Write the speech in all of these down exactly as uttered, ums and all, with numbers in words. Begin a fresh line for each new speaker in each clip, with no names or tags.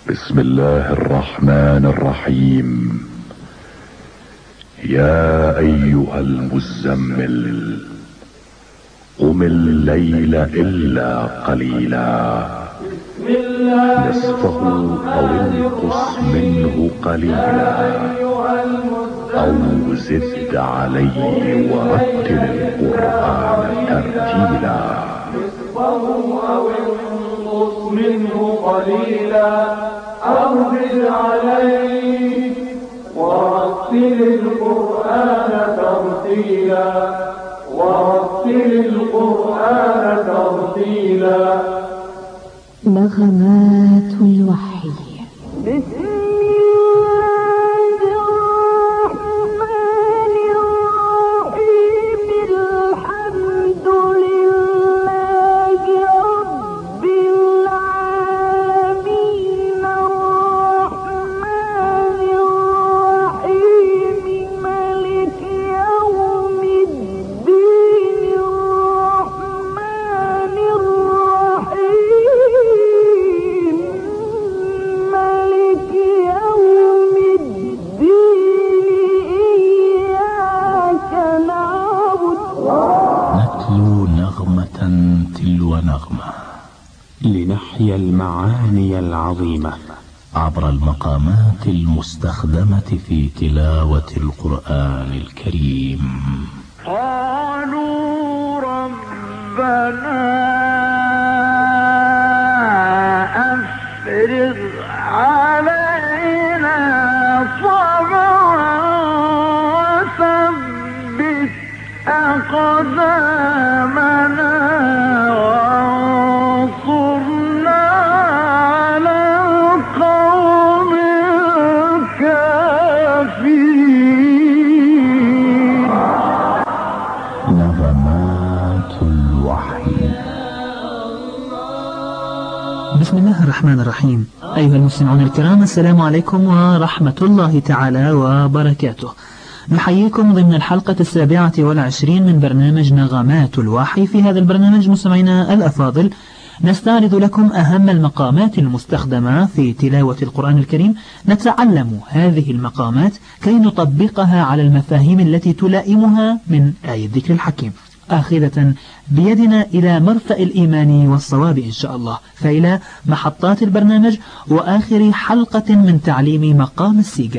بسم الله الرحمن الرحيم. يا ايها المزمل قم الليل الا قليلا نصفه او انقص منه قليلا او زد عليه ورتل القرآن ترتيلا.
منه قليلا أو زد عليه ورتل القرآن ترتيلا ورتل القرآن ترتيلا.
نغمات الوحي. بسم
تلو نغمة لنحيا المعاني العظيمة عبر المقامات المستخدمة في تلاوة القرآن الكريم.
قالوا ربنا أفرغ علينا صبرا وثبت أقدامنا وانصرنا على القوم الكافرين.
نغمات الوحي.
بسم الله الرحمن الرحيم. أيها المستمعون الكرام، السلام عليكم ورحمة الله تعالى وبركاته. نحييكم ضمن الحلقة السابعة والعشرين من برنامج نغمات الوحي. في هذا البرنامج مستمعينا الأفاضل نستعرض لكم أهم المقامات المستخدمة في تلاوة القرآن الكريم، نتعلم هذه المقامات كي نطبقها على المفاهيم التي تلائمها من آية الذكر الحكيم، آخذة بيدنا إلى مرفأ الإيمان والصواب إن شاء الله، فإلى محطات البرنامج وآخر حلقة من تعليم مقام السيجا.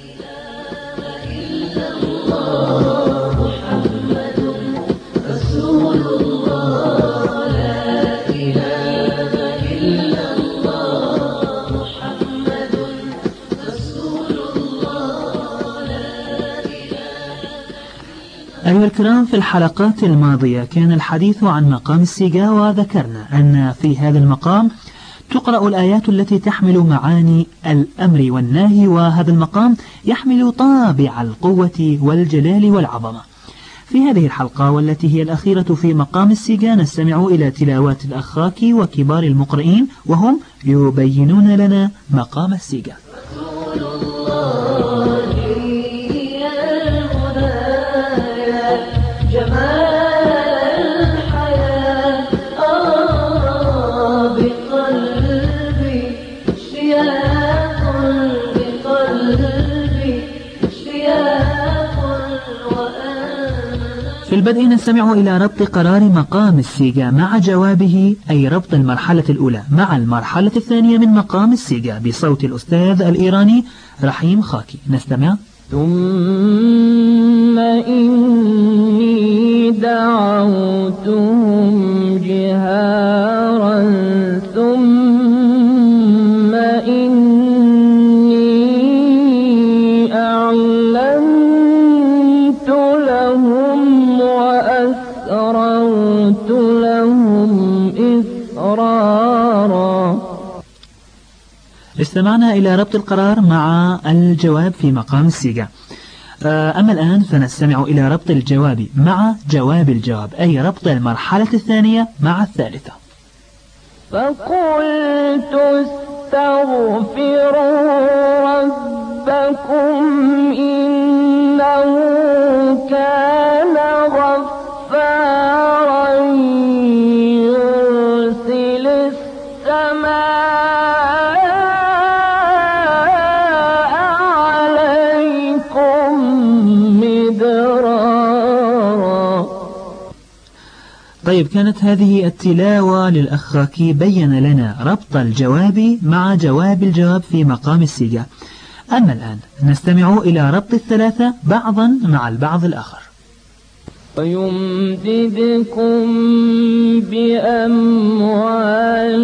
أيها الكرام، في الحلقات الماضية كان الحديث عن مقام السيجا، وذكرنا أن في هذا المقام تقرأ الآيات التي تحمل معاني الأمر والنهي، وهذا المقام يحمل طابع القوة والجلال والعظمة. في هذه الحلقة والتي هي الأخيرة في مقام السيجا نستمع إلى تلاوات الأخاك وكبار المقرئين وهم يبينون لنا مقام السيجا. في البدء نستمع إلى ربط قرار مقام السيجا مع جوابه، أي ربط المرحلة الأولى مع المرحلة الثانية من مقام السيجا بصوت الأستاذ الإيراني رحيم خاكي. نستمع.
ثم إني دعوتهم جهارا ثم إني أعلنت لهم وأسررت لهم إسرارا.
استمعنا إلى ربط القرار مع الجواب في مقام السيجا. أما الآن فنستمع إلى ربط الجواب مع جواب الجواب، أي ربط المرحلة الثانية مع الثالثة.
فقلت استغفروا ربكم إنه كان غفارا يرسل السماء
طيب، كانت هذه التلاوة للأخ خاكي بين لنا ربط الجواب مع جواب الجواب في مقام الصيغة. أما الآن نستمع إلى ربط الثلاثة بعضا مع البعض الآخر.
ويمددكم بأموال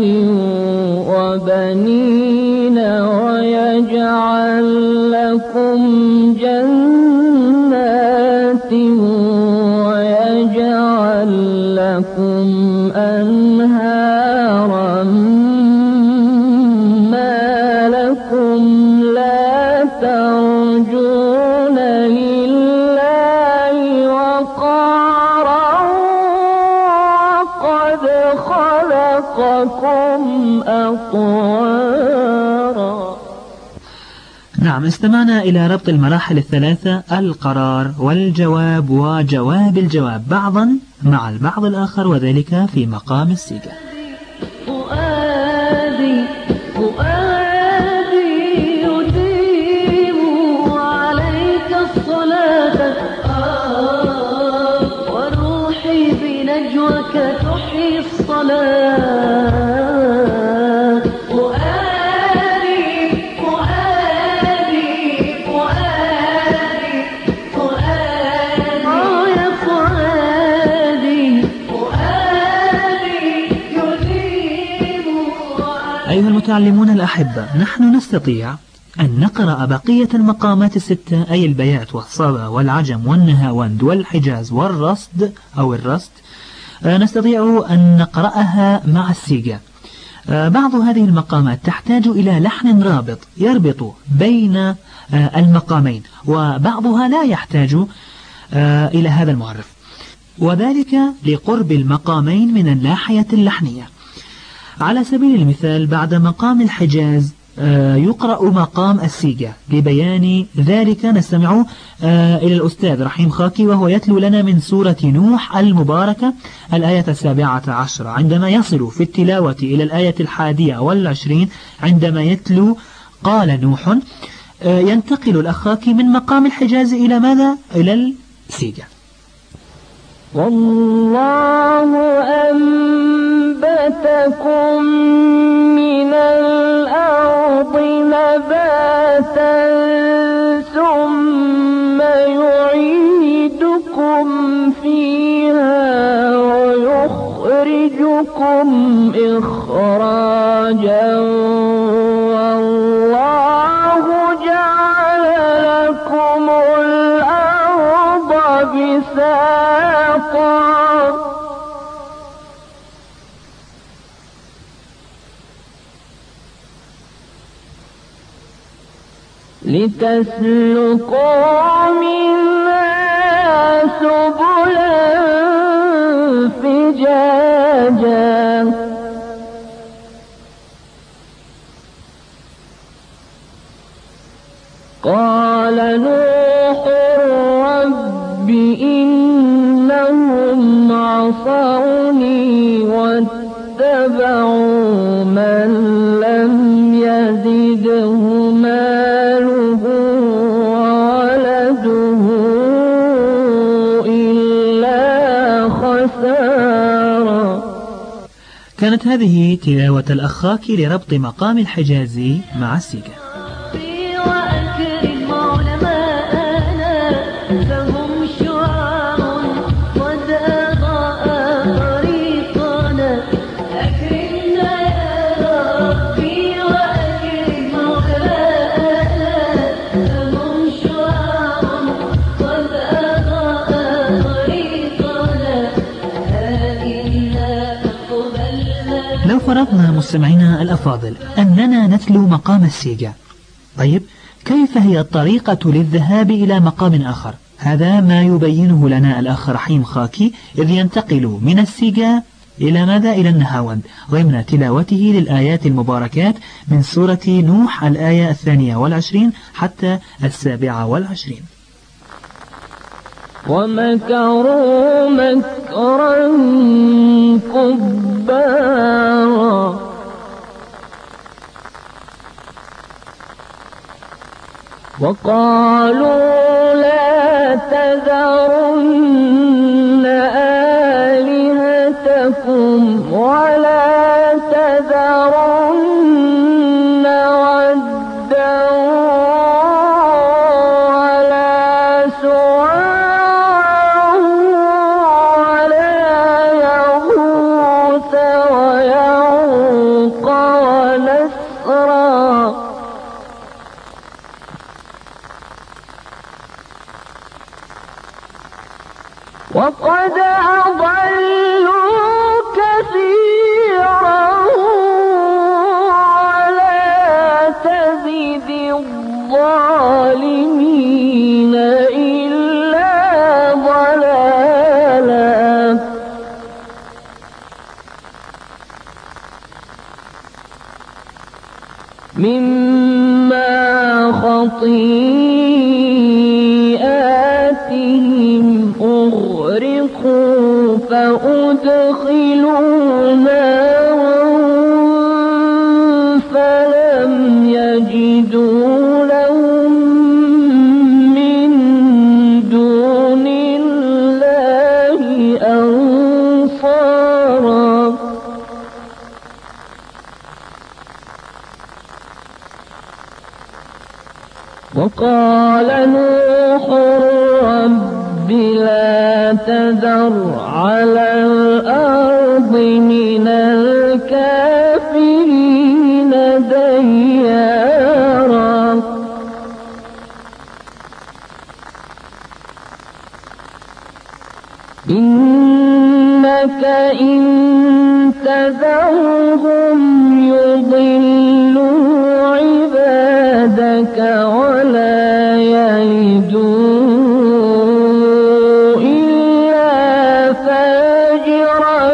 وبنين ويجعل لكم جنات ويجعل لكم أنهارا ما لكم لا ترجون لله وقارا وقد خلقكم أطوارا.
نعم، استمعنا إلى ربط المراحل الثلاثة: القرار والجواب وجواب الجواب بعضا مع البعض الآخر، وذلك في مقام الصيغة.
فؤادي فؤادي يديم عليك الصلاة وروحي بنجوك تحيي الصلاة.
أيها المتعلمون الأحبة، نحن نستطيع أن نقرأ بقية المقامات الستة، أي البيات والصبا والعجم والنهاوند والحجاز والرصد أو الرصد، نستطيع أن نقرأها مع الصيغة. بعض هذه المقامات تحتاج إلى لحن رابط يربط بين المقامين، وبعضها لا يحتاج إلى هذا المعرف، وذلك لقرب المقامين من الناحية اللحنية. على سبيل المثال، بعد مقام الحجاز يقرأ مقام الصيغة. لبيان ذلك نستمع إلى الأستاذ رحيم خاكي وهو يتلو لنا من سورة نوح المباركة الآية السابعة عشرة، عندما يصل في التلاوة إلى الآية الحادية والعشرين عندما يتلو قال نوح، ينتقل الأخ خاكي من مقام الحجاز إلى ماذا؟ إلى الصيغة.
والله أنبتكم من الأرض نباتا ثم يعيدكم فيها ويخرجكم إخراجا والله جعل لكم الأرض بساطا لتسلكوا منها سبلا فجاجا قال نوح رب إنهم عصوني واتبعوا من لم يزده ماله وولده إلا خسارا.
كانت هذه تلاوة الأخ خاكي لربط مقام الحجازي مع الصيغة. لو فرضنا مستمعينا الأفاضل أننا نتلو مقام الصيغة، طيب كيف هي الطريقة للذهاب إلى مقام آخر؟ هذا ما يبينه لنا الأخ رحيم خاكي إذ ينتقل من الصيغة إلى ماذا؟ إلى النهاوند ضمن تلاوته للآيات المباركات من سورة نوح الآية الثانية والعشرين حتى السابعة والعشرين.
ومكروا مكرا كبارا وقالوا لا تذرن آلهتكم ولا تذرن ودا ولا سواعا ولا يغوث ويعوق ونسرا. وقد أضلوا كثيرا ولا تزد الظالمين إلا ضلالا. مما خطيئاتهم أغرقوا فأدخلوا نارا فلم يجدوا لهم من دون الله أنصارا. وقال نوح رب لا تذر على الأرض من الكافرين ديارا. إنك إن تذرهم يضلوا عبادك ولا يلدوا إلا فاجرا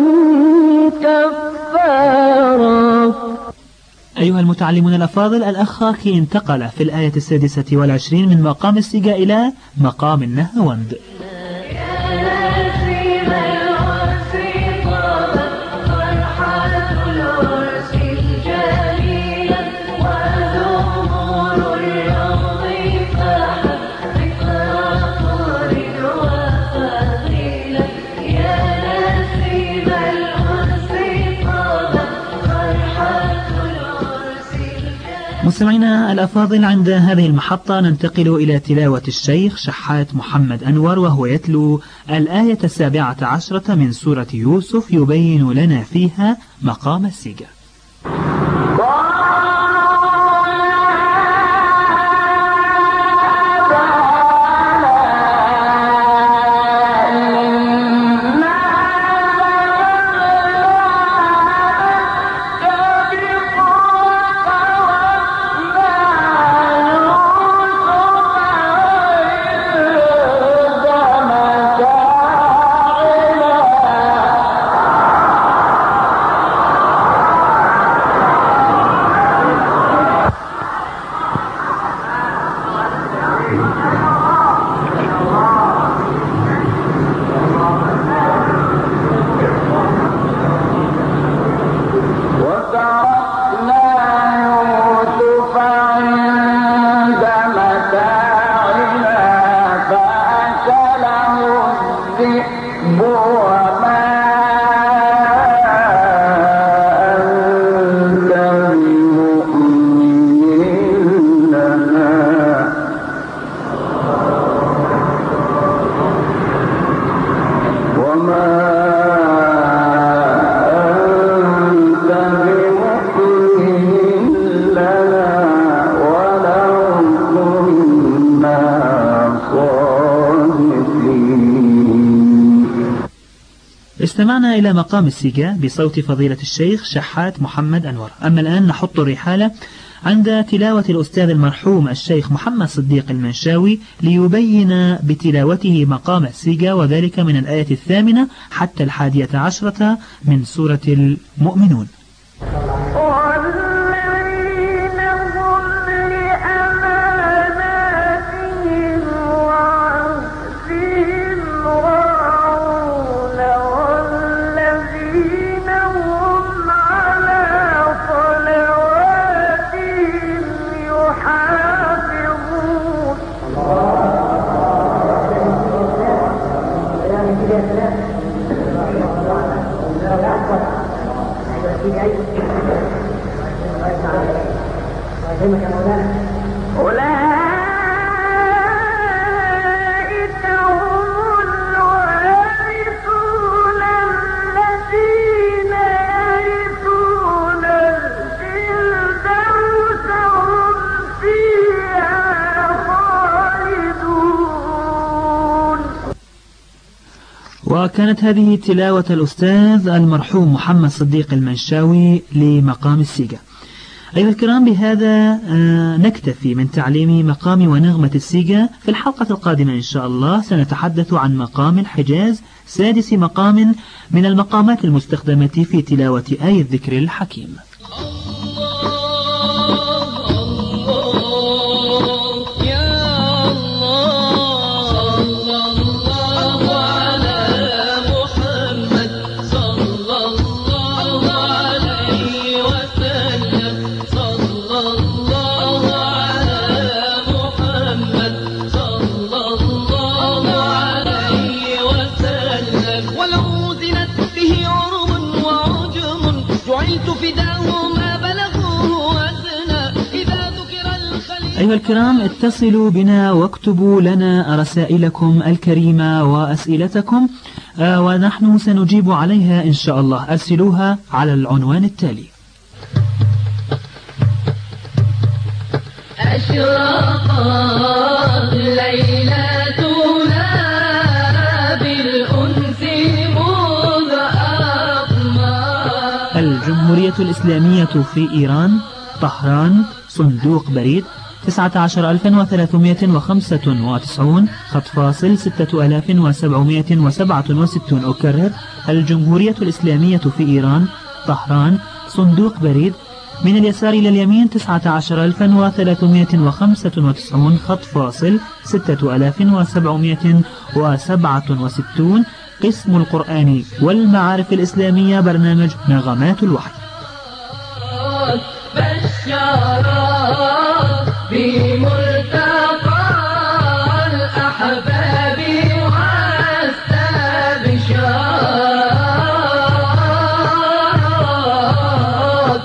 كفارا.
أيها المتعلمون الأفاضل، الأخ خاكي انتقل في الآية السادسة والعشرين من مقام السجا إلى مقام النهاوند. مستمعينا الأفاضل، عند هذه المحطة ننتقل إلى تلاوة الشيخ شحات محمد أنور، وهو يتلو الآية السابعة عشرة من سورة يوسف يبين لنا فيها مقام السجا. استمعنا إلى مقام السجا بصوت فضيلة الشيخ شحات محمد أنور. أما الآن نحط الرحالة عند تلاوة الأستاذ المرحوم الشيخ محمد صديق المنشاوي ليبين بتلاوته مقام السجا، وذلك من الآية الثامنة حتى الحادية عشرة من سورة المؤمنون.
Gracias.
أولئك هم الوارثون الذين يرثون الفردوس هم فيها خالدون.
وكانت هذه تلاوة الأستاذ المرحوم محمد صديق المنشاوي لمقام السيجا. أيها الكرام، بهذا نكتفي من تعليم مقام ونغمة السيجا. في الحلقة القادمة إن شاء الله سنتحدث عن مقام الحجاز، سادس مقام من المقامات المستخدمة في تلاوة آية الذكر الحكيم. أيها الكرام، اتصلوا بنا واكتبوا لنا رسائلكم الكريمة وأسئلتكم آه ونحن سنجيب عليها إن شاء الله. أرسلوها على العنوان التالي:
أشرقت ليلتنا بالأنس مذ أقمار.
الجمهورية الإسلامية في إيران، طهران، صندوق بريد تسعة عشر ألف وثلاثمائة وخمسة وتسعين، خط فاصل ستة آلاف وسبعمائة وسبعة وستون. أكرر: الجمهورية الإسلامية في إيران، طهران، صندوق بريد من اليسار إلى اليمين تسعة عشر ألف وثلاثمائة وخمسة وتسعين، خط فاصل ستة آلاف وسبعمائة وسبعة وستون. قسم القرآن والمعارف الإسلامية، برنامج نغمات الوحي.
بشارات بملتقى الأحباب واستبشارات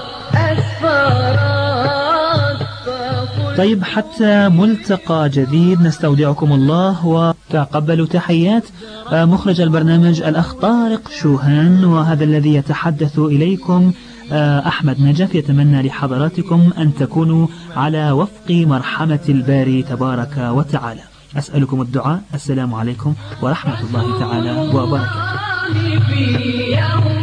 أسفارات.
طيب، حتى ملتقى جديد نستودعكم الله، وتقبلوا تحيات مخرج البرنامج الأخ طارق شوهان، وهذا الذي يتحدث إليكم أحمد نجف. يتمنى لحضراتكم أن تكونوا على وفق مرحمة الباري تبارك وتعالى. أسألكم الدعاء. السلام عليكم ورحمة الله تعالى وبركاته.